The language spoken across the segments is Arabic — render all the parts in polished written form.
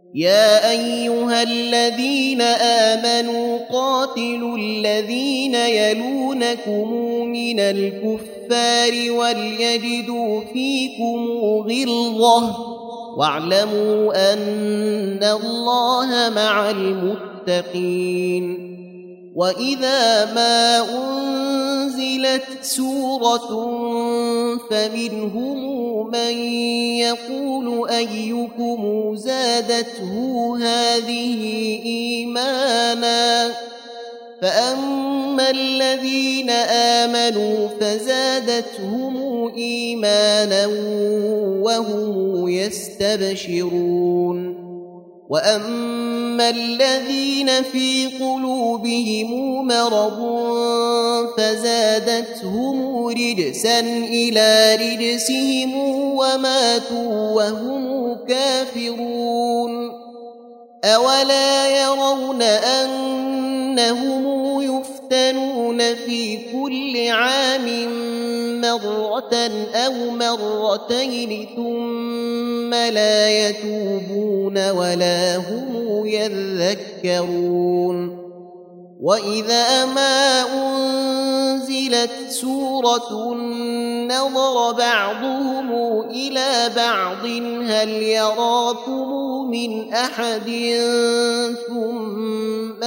يا أيها الذين آمنوا قاتلوا الذين يلونكم من الكفار وليجدوا فيكم غلظة واعلموا أن الله مع المتقين. وإذا ما أنزلت سورة فمنهم من يقول أيكم زادته هذه إيمانا فأما الذين آمنوا فزادتهم إيمانا وهم يستبشرون. وأما الذين في قلوبهم مرض فزادتهم رجسا إلى رجسهم وماتوا وهم كافرون. أولا يرون أنهم يفتنون في كل عام مرة أو مرتين ثم لا يتوبون ولا هم يذكرون. وإذا ما أنزلت سورة نظر بعضهم إلى بعض هل يراكم من أحد ثم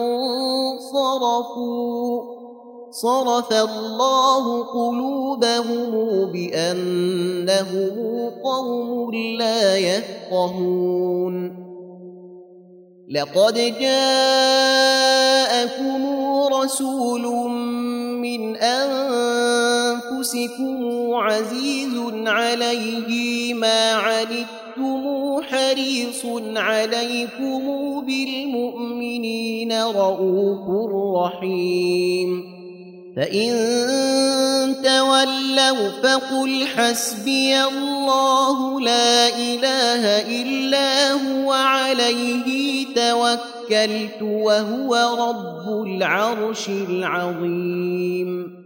انصرفوا صرف الله قلوبهم بأنهم قوم لا يفقهون. لقد جاءكم رسول من أنفسكم عزيز عليه ما عنتم حريص عليكم بالمؤمنين رؤوف رحيم. فإن تولوا فقل حسبي الله لا إله إلا هو عليه توكلت وهو رب العرش العظيم.